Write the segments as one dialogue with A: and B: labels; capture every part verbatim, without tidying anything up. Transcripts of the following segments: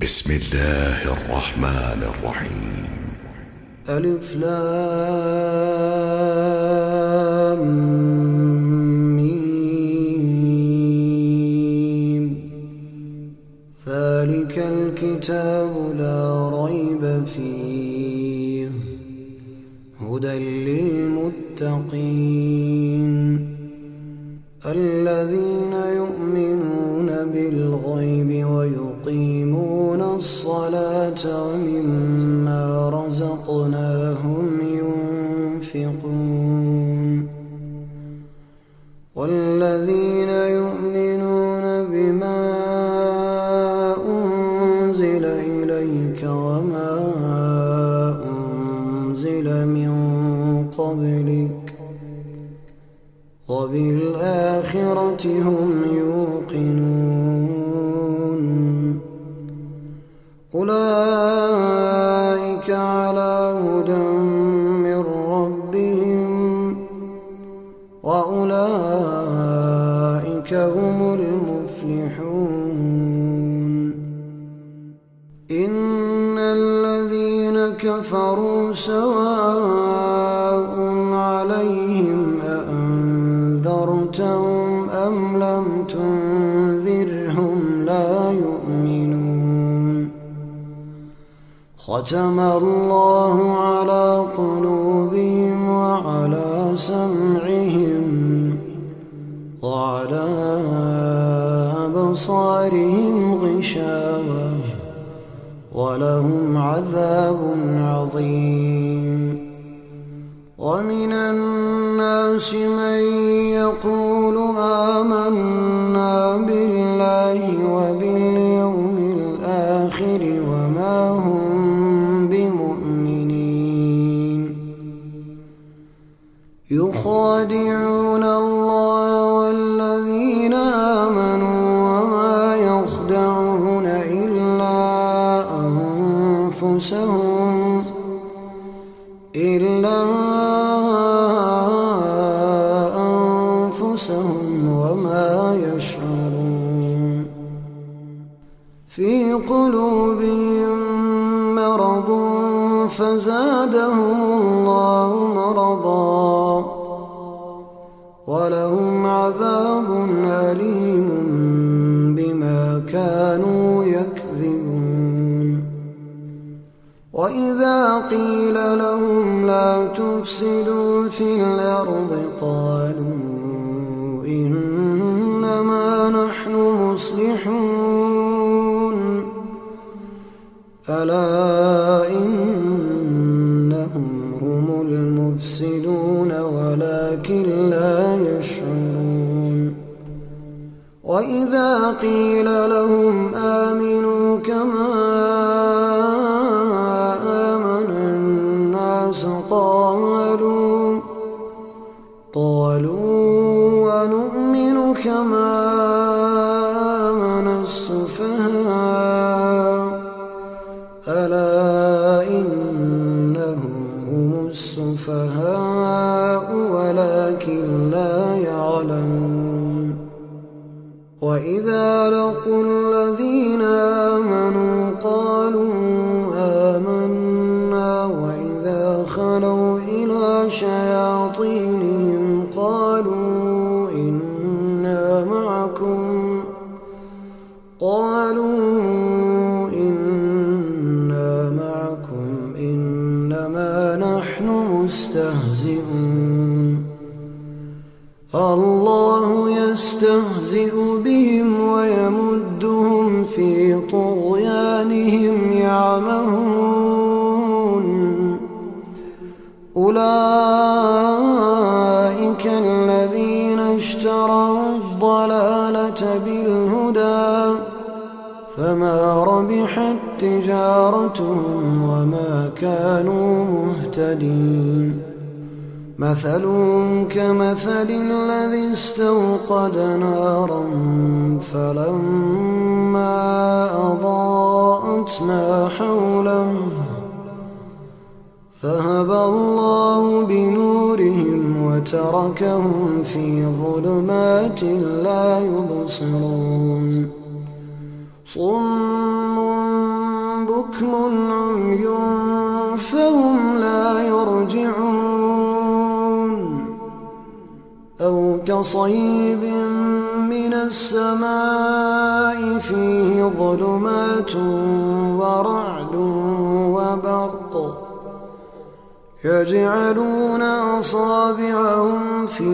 A: بسم الله الرحمن الرحيم.
B: ألف لام ميم. ذلك الكتاب لا ريب فيه هدى للمتقين الذين يؤمنون بالغيب ويقيمون الصلاة ومما رزقناهم ينفقون والذين يؤمنون بما أنزل إليك وما أنزل من قبلك وبالآخرة هم يوقنون أولئك على هدى من ربهم وأولئك هم المفلحون. إن الذين كفروا سواء عليهم أأنذرتهم أم لم تنذرهم لا يؤمنون. ختم الله على قلوبهم وعلى سمعهم وعلى أبصارهم غشاوة ولهم عذاب عظيم. ومن الناس من يقول آمنا بالله وباليوم الآخر وما هم بمؤمنين يخادعون الله والذين آمنوا وما يخدعون إلا أنفسهم إلا أنفسهم وما يشعرون. في قلوبهم مرض فزادهم الله مرضا ولهم عذاب أليم بما كانوا يكذبون. وإذا قيل لهم لا تفسدوا في الأرض قالوا إنما نحن مصلحون ألا إنهم هم المفسدون ولكن لا يشعرون. وإذا قيل لهم آمنوا كما آمن الناس قالوا قالوا ونؤمن كما آمن السفهاء ألا إنهم هم السفهاء ولكن لا يعلمون. وإذا لقوا الذين آمنوا قالوا آمنا وإذا خلوا إلى شياطينهم قالوا إنا معكم قالوا إنا معكم إنما نحن مستهزئون. الله يستهزئ بهم ويمدهم في طغيانهم يعمهون. أولئك الذين اشتروا الضلالة بالهدى فما ربحت تجارتهم وما كانوا مهتدين. مثلهم كمثل الذي استوقد نارا فلما أضاءت ما حوله ذهب الله بنورهم وتركهم في ظلمات لا يبصرون. صم بكم عمي فهم لا يرجعون أو كصيب من السماء فيه ظلمات ورعد وبرق يجعلون أصابعهم في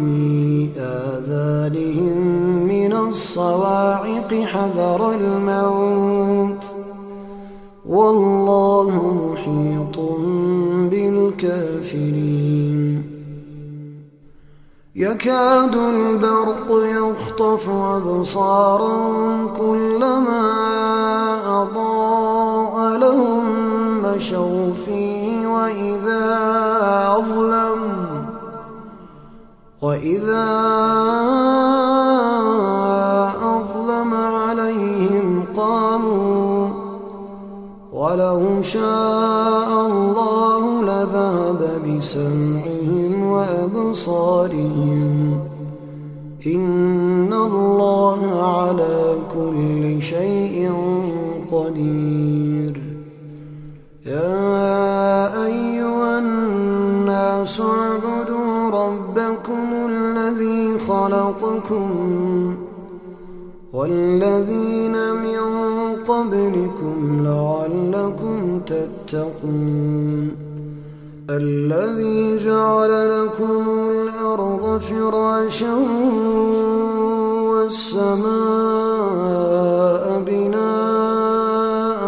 B: آذانهم من الصواعق حذر الموت والله محيط بالكافرين يكاد البرق يخطف أبصارهم كلما أضاء لهم مشوا فيه وإذا أظلم وإذا أظلم عليهم قاموا ولو شاء الله لذهب بسمعهم وأبصارهم إن الله على كل شيء قدير يا أيها الناس اعبدوا ربكم الذي خلقكم والذين من قبلكم لعلكم تتقون الذي جعل لكم الأرض فراشا والسماء بناء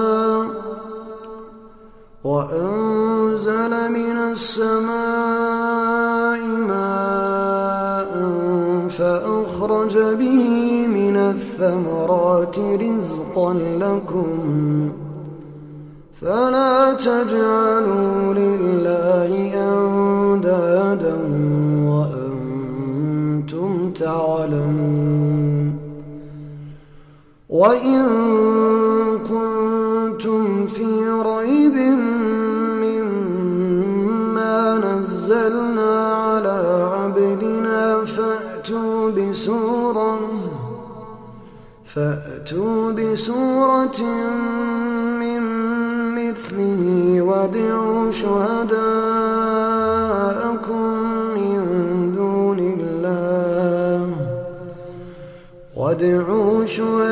B: وأنزل من السماء ماء فأخرج به من الثمرات رزقا لكم فلا تجعلوا لله أندادا وأنتم تعلمون وإن كنتم في ريب مما نزلنا على عبدنا فأتوا بسورة فأتوا بسورة من مثله وادعوا شهداءكم من دون الله وادعوا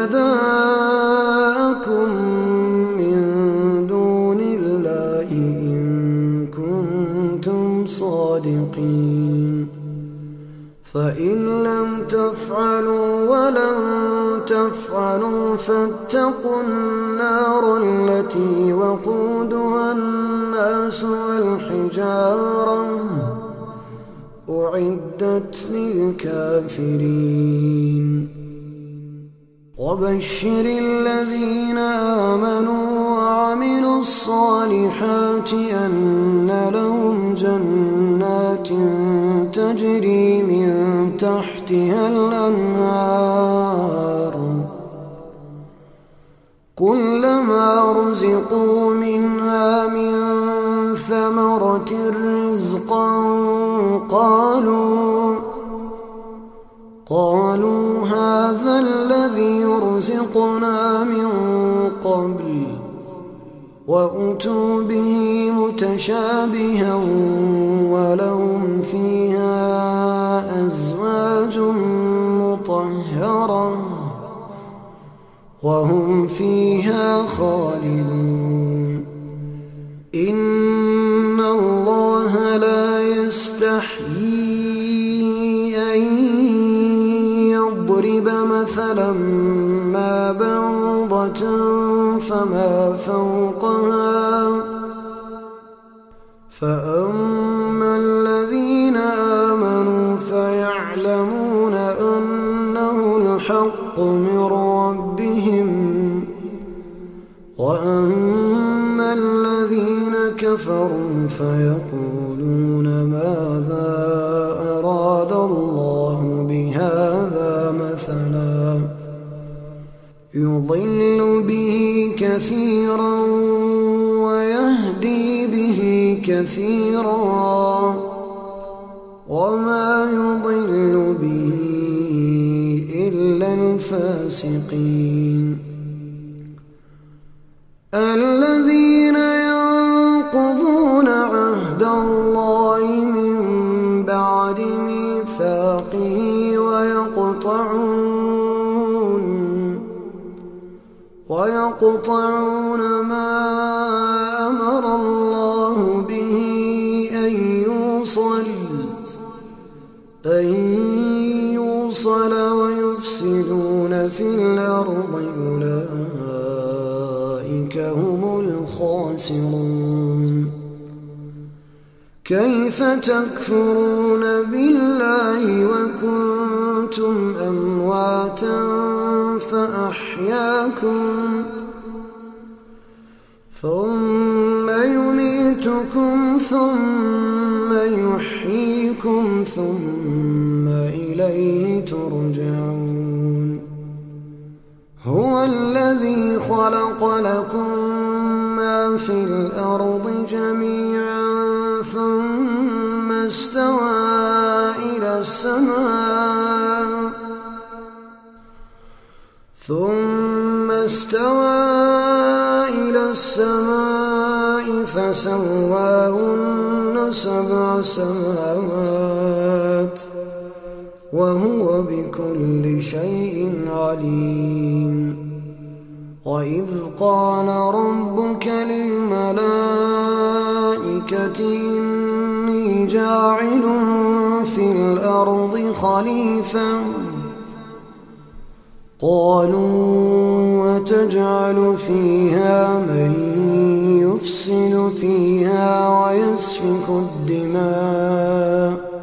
B: شهداءكم من دون الله إن كنتم صادقين فإن لم تفعلوا ولن تفعلوا فاتقوا النار التي وقودها الناس والحجارة أعدت للكافرين وبشر الذين آمنوا وعملوا الصالحات أن لهم جنات تجري من تحتها الأنهار كلما رزقوا منها من ثمرة رزقا قالوا قالوا هذا الذي رزقنا من قبل وأتوا به متشابها ولهم فيها أزواج مطهرة وهم فيها خالدون إن الله لا يستحيي أن يضرب مثلا ما بعوضة فما فوقها فأما الذين آمنوا فيعلمون أنه الحق من ربهم وأما الذين كفروا فيقولون ماذا أراد الله بهذا مثلا يضل به كثيرا ويهدي به كثيرا وما يضل به إلا الفاسقين الذين ينقضون عهد الله من بعد ميثاقه ويقطعون ويقطعون ما أمر الله به أن يوصل أن يوصل ويفسدون في الأرض، أولئك هم الخاسرون. كيف تكفرون بالله وكنتم أمواتا فأحياكم ثم يميتكم ثم يحييكم ثم إليه ترجعون. هو الذي خلق لكم ما في الأرض جميعا ثم استوى إلى السماء ثم استوى إلى السماء فسواهن سبع سماوات وهو بكل شيء عليم. وإذ قال ربك للملائكة إني جاعل في الأرض خليفة قالوا وتجعل فيها من يفسد فيها ويسفك الدماء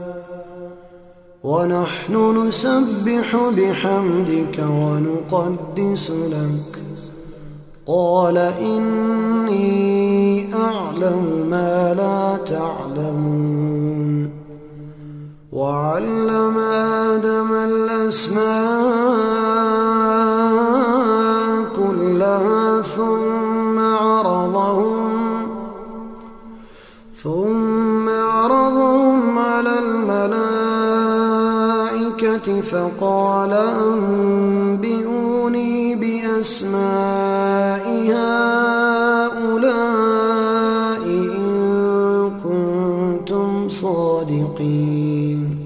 B: ونحن نسبح بحمدك ونقدس لك قال إني أعلم ما لا تعلمون. وعلم آدم الأسماء كلها ثم عرضهم ثم عرضهم على الملائكة فقال أنبئوني بأسماء هؤلاء إن كنتم صادقين.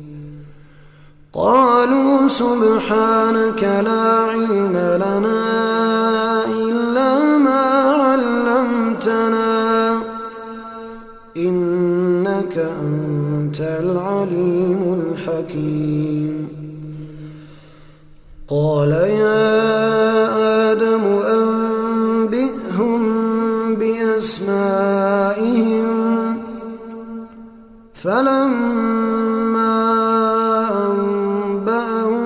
B: قالوا سبحانك لا علم لنا إلا ما علمتنا إنك أنت العليم الحكيم. قال يا آدم أنبئهم بأسمائهم فلما أنبأهم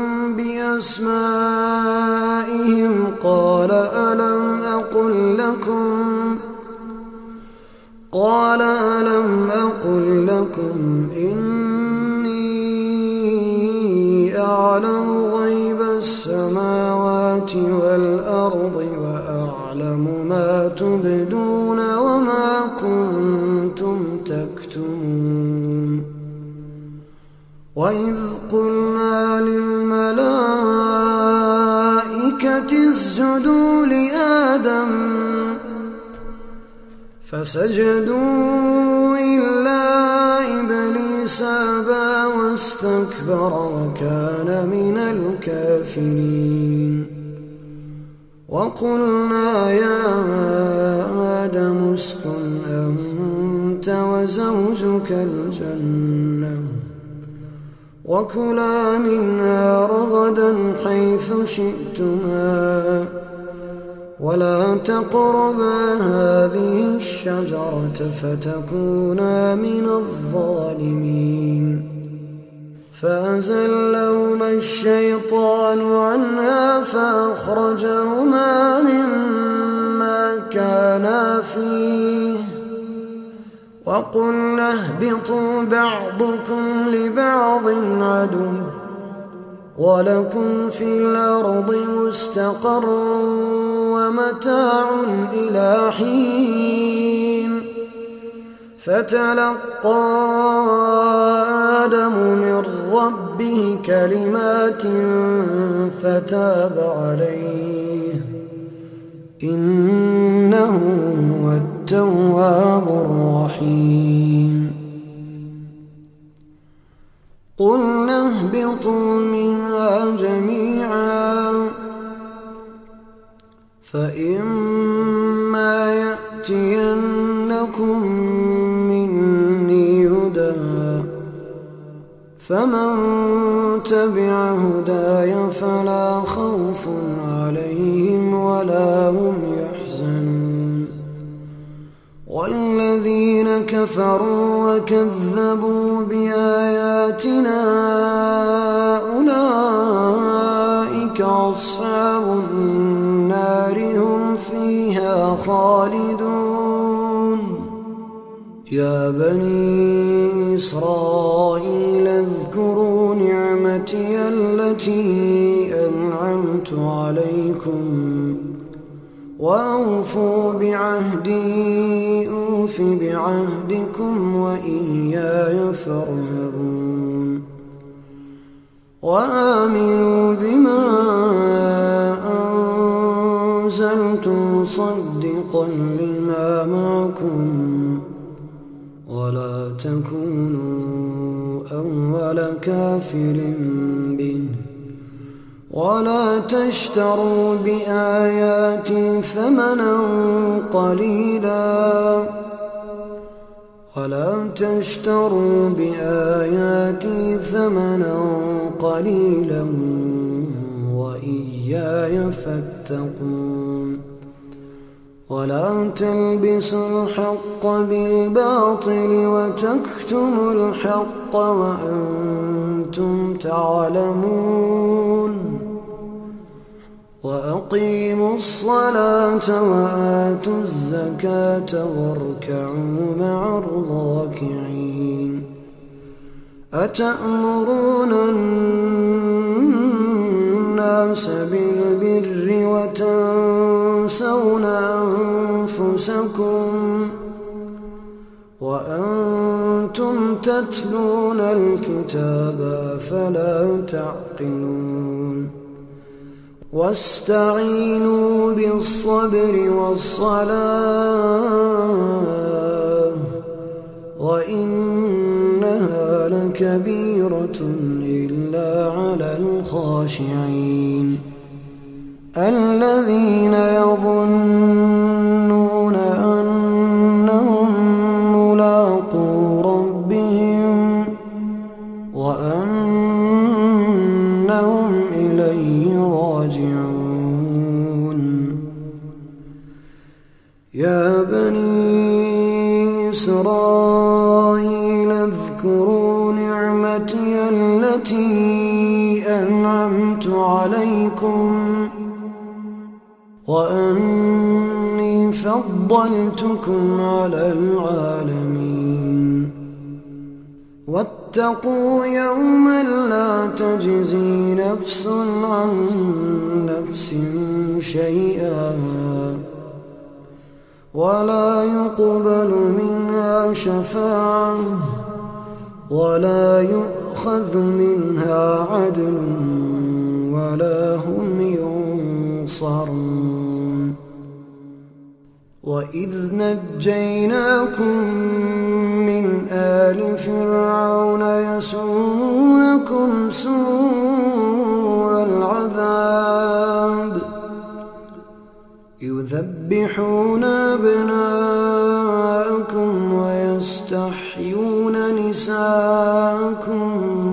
B: بأسمائهم قال ألم أقل لكم قال ألم أقل لكم إني أعلم غيب السماوات والأرض وأعلم ما تبدون وما كنتم تكتمون. وإذ قلنا للملائكة اسجدوا لآدم فسجدوا إلا إبليس أبى واستكبر وكان من الكافرين. وقلنا يا آدم اسكن أنت وزوجك الجنة وكلا منها رغدا حيث شئتما ولا تقربا هذه الشجرة فتكونا من الظالمين. فأزلهما الشيطان عنها فأخرجهما مما كانا فيه وقلنا اهبطوا بعضكم لبعض عدو ولكم في الأرض مستقر ومتاع إلى حين. فتلقى آدم من ربه كلمات فتاب عليه إن إنه هو التواب الرحيم قلنا اهبطوا منها جميعا فإما يأتينكم مني هدى فمن تبع هداي فلا خوف عليهم ولا هم يحزنون والذين كفروا وكذبوا بآياتنا أولئك أصحاب النار هم فيها خالدون يا بني إسرائيل اذكروا نعمتي التي أنعمت عليكم وأوفوا بعهدي أوف بعهدكم وإياي فارهبون وآمنوا بما أنزلت مصدقا لما معكم ولا تكونوا أول كافر به ولا تشتروا بآياتي ثمنا قليلا ولا تشتروا بآياتي ثمنا قليلا وإياي فاتقون ولا تلبسوا الحق بالباطل وتكتموا الحق وأنتم تعلمون وأقيموا الصلاة وآتوا الزكاة واركعوا مع الراكعين أتأمرون الناس بالبر وتنسون أنفسكم وأنتم تتلون الكتاب فلا تعقلون واستعينوا بالصبر والصلاة وإنها لكبيرة إلا على الخاشعين الذين يظنون أنهم ملاقو ربهم وأنهم إليه راجعون يا بني إسرائيل اذكروا نعمتي التي أنعمت عليكم وأني فضلتكم على العالمين واتقوا يوما لا تجزي نفس عن نفس شيئا ولا يقبل منها شفاعة ولا يؤخذ منها عدل ولا هم ينصرون وإذ نجيناكم من آل فرعون يسومونكم سوء العذاب يذبحون أبناءكم ويستحيون نساءكم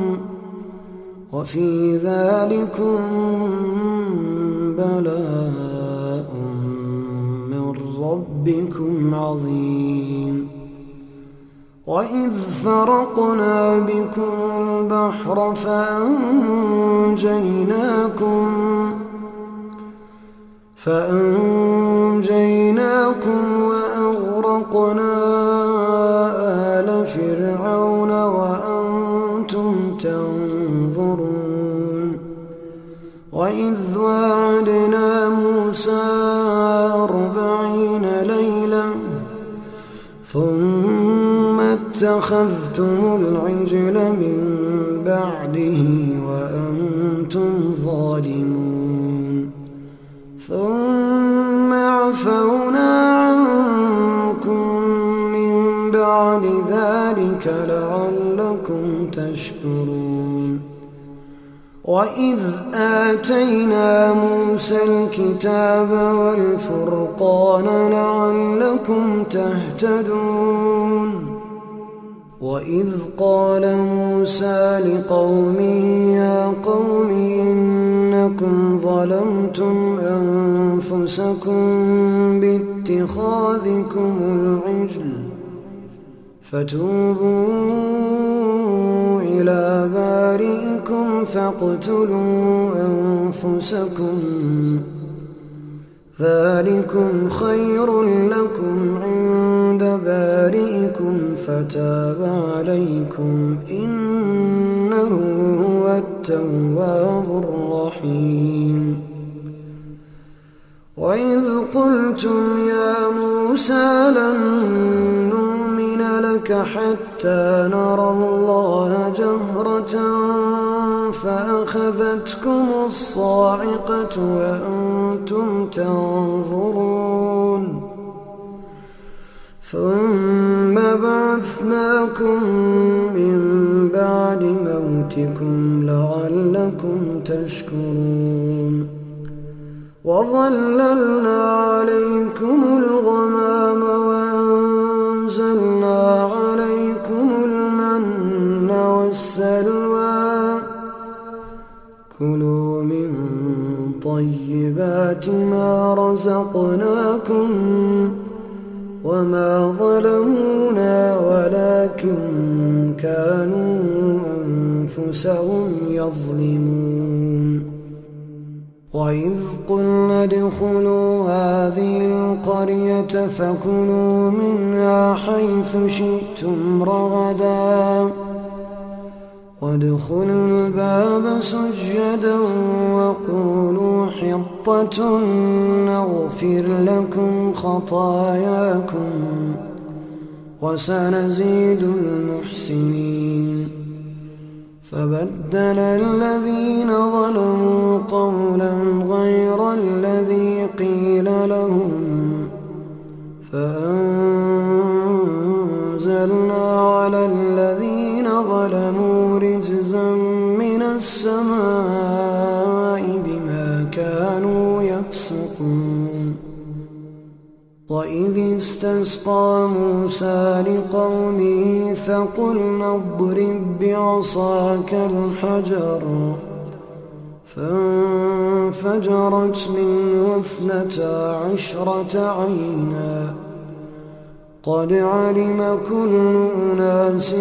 B: وفي ذلكم بلاء من ربكم عظيم وإذ فرقنا بكم البحر فأنجيناكم فأنجيناكم وأغرقنا آل فرعون وأنتم تنظرون وإذ وعدنا موسى أربعين ليلة ثم اتخذتم العجل من بعده وأنتم ظالمون ثم عفونا ذلك لعلكم تشكرون وإذ آتينا موسى الكتاب والفرقان لعلكم تهتدون وإذ قال موسى لقومه يا قوم إنكم ظلمتم أنفسكم باتخاذكم العجل فتوبوا إلى بارئكم فاقتلوا أنفسكم ذلكم خير لكم عند بارئكم فتاب عليكم إنه هو التواب الرحيم وإذ قلتم يا موسى لن نؤمن لك حتى نرى الله جهرة فأخذتكم الصاعقة وأنتم تنظرون ثم بعثناكم من بعد موتكم لعلكم تشكرون وظللنا عليكم الغمام وأنزلنا عليكم المن والسلوى كلوا من طيبات ما رزقناكم وما ظلمونا ولكن كانوا أنفسهم يظلمون وإذ قلنا ادخلوا هذه القرية فكلوا منها حيث شئتم رغدا وادخلوا الباب سجدا وقولوا حطة نغفر لكم خطاياكم وسنزيد المحسنين فبدل الذين ظلموا قولا غير الذي قيل لهم فأنزلنا على الذين ظلموا رجزا من السماء بما كانوا يفسقون وإذ استسقى موسى لقومه فقلنا اضرب بعصاك الحجر فانفجرت منه اثنتا عشرة عينا قد علم كل أناس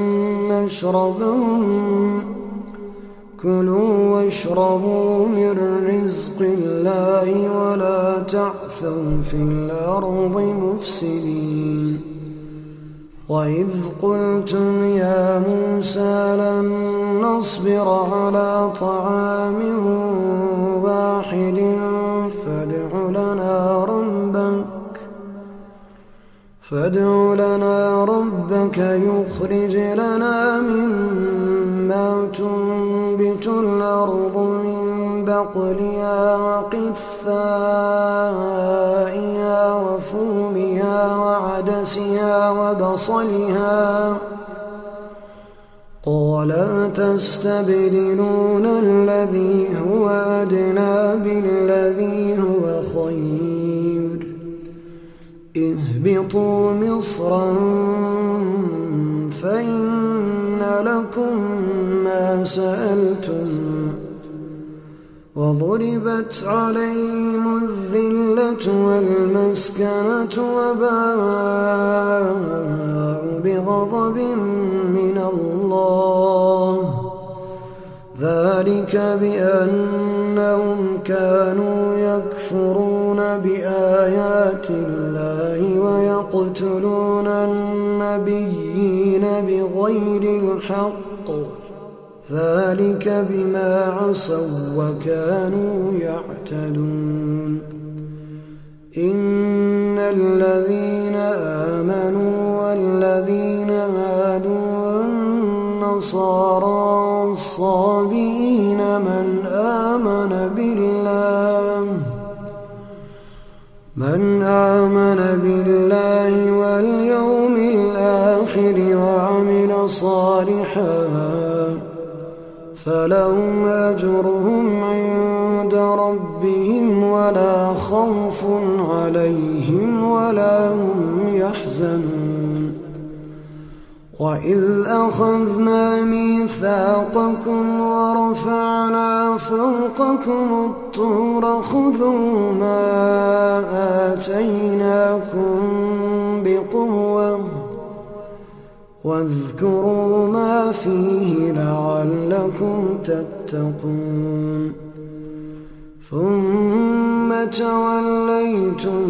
B: مشربهم كلوا واشربوا من رزق الله ولا تعثوا في الأرض مفسدين وإذ قلتم يا موسى لن نصبر على طعام واحد فادع لنا ربك فادع لنا ربك يخرج لنا مما تنبت الأرض من بقلها وقثائها وفومها وعدسها وبصلها قال أتستبدلون الذي هو أدنى بالذي هو خير اهبطوا مصرا فإن لكم ما سألتم وضربت عليهم الذلة والمسكنة وباءوا بغضب من الله ذلك بأنهم كانوا يكفرون بآيات الله ويقتلون النبيين بغير الحق ذلك بما عصوا وكانوا يعتدون إن الذين آمنوا والذين هادوا والنصارى والصابئين من آمن بالله من آمن بالله واليوم الآخر وعمل صالحا فلهم أجرهم عند ربهم ولا خوف عليهم ولا هم يحزنون وإذ أخذنا ميثاقكم ورفعنا فوقكم الطور خذوا ما آتيناكم بقوة واذكروا ما فيه لعلكم تتقون ثم توليتم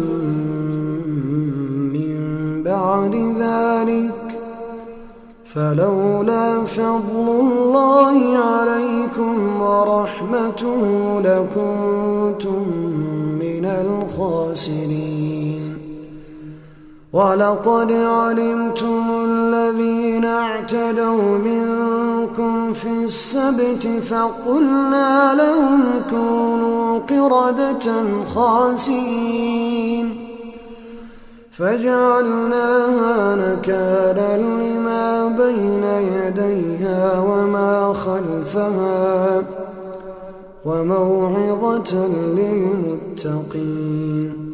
B: من بعد ذلك فلولا فضل الله عليكم ورحمته لكنتم من الخاسرين ولقد علمتم الذين اعتدوا منكم في السبت فقلنا لهم كونوا قردة خاسئين فجعلناها نكالا لما بين يديها وما خلفها وموعظة للمتقين